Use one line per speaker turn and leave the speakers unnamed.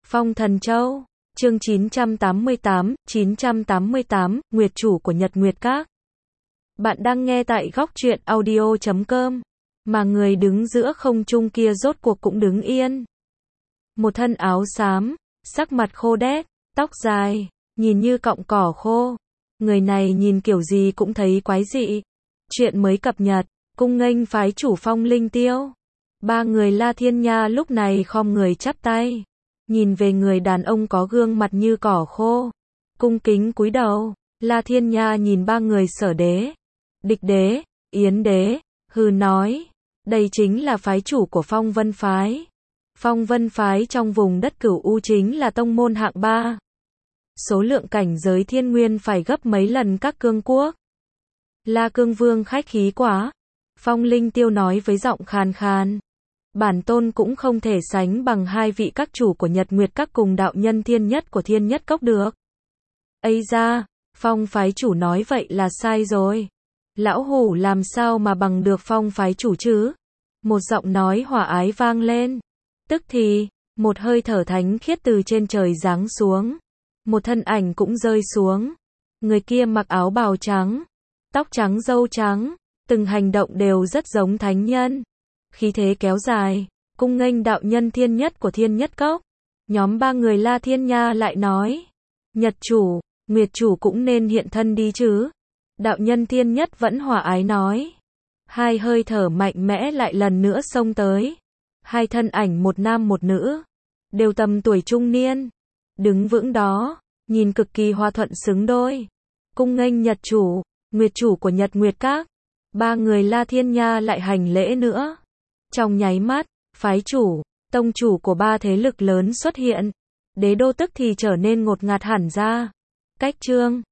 Phong Thần Châu, chương 988, Nguyệt chủ của Nhật Nguyệt Các. Bạn đang nghe tại góc truyện audio.com, mà người đứng giữa không trung kia rốt cuộc cũng đứng yên. Một thân áo xám, sắc mặt khô đét, tóc dài, nhìn như cọng cỏ khô. Người này nhìn kiểu gì cũng thấy quái dị. Chuyện mới cập nhật, cung nghênh phái chủ Phong Linh Tiêu. Ba người La Thiên Nha lúc này khom người chắp tay. Nhìn về người đàn ông có gương mặt như cỏ khô. Cung kính cúi đầu. La Thiên Nha nhìn ba người Sở Đế, Địch Đế, Yến Đế, hừ nói. Đây chính là phái chủ của Phong Vân Phái. Phong Vân Phái trong vùng đất Cửu U chính là tông môn hạng 3. Số lượng cảnh giới thiên nguyên phải gấp mấy lần các cương quốc. La Cương Vương khách khí quá. Phong Linh Tiêu nói với giọng khàn khàn. Bản tôn cũng không thể sánh bằng hai vị các chủ của Nhật Nguyệt Các cùng đạo nhân thiên nhất của Thiên Nhất Cốc được. Ây da, Phong phái chủ nói vậy là sai rồi. Lão hủ làm sao mà bằng được Phong phái chủ chứ? Một giọng nói hòa ái vang lên. Tức thì, một hơi thở thánh khiết từ trên trời giáng xuống. Một thân ảnh cũng rơi xuống. Người kia mặc áo bào trắng, tóc trắng râu trắng, từng hành động đều rất giống thánh nhân. Khí thế kéo dài, cung nghênh đạo nhân thiên nhất của Thiên Nhất Cốc. Nhóm ba người La Thiên Nha lại nói. Nhật chủ, Nguyệt chủ cũng nên hiện thân đi chứ. Đạo nhân thiên nhất vẫn hòa ái nói. Hai hơi thở mạnh mẽ lại lần nữa xông tới. Hai thân ảnh một nam một nữ, đều tầm tuổi trung niên. Đứng vững đó, nhìn cực kỳ hòa thuận xứng đôi. Cung nghênh Nhật chủ, Nguyệt chủ của Nhật Nguyệt Các. Ba người La Thiên Nha lại hành lễ nữa. Trong nháy mắt, phái chủ, tông chủ của ba thế lực lớn xuất hiện. Đế đô tức thì trở nên ngột ngạt hẳn ra. Cách trương,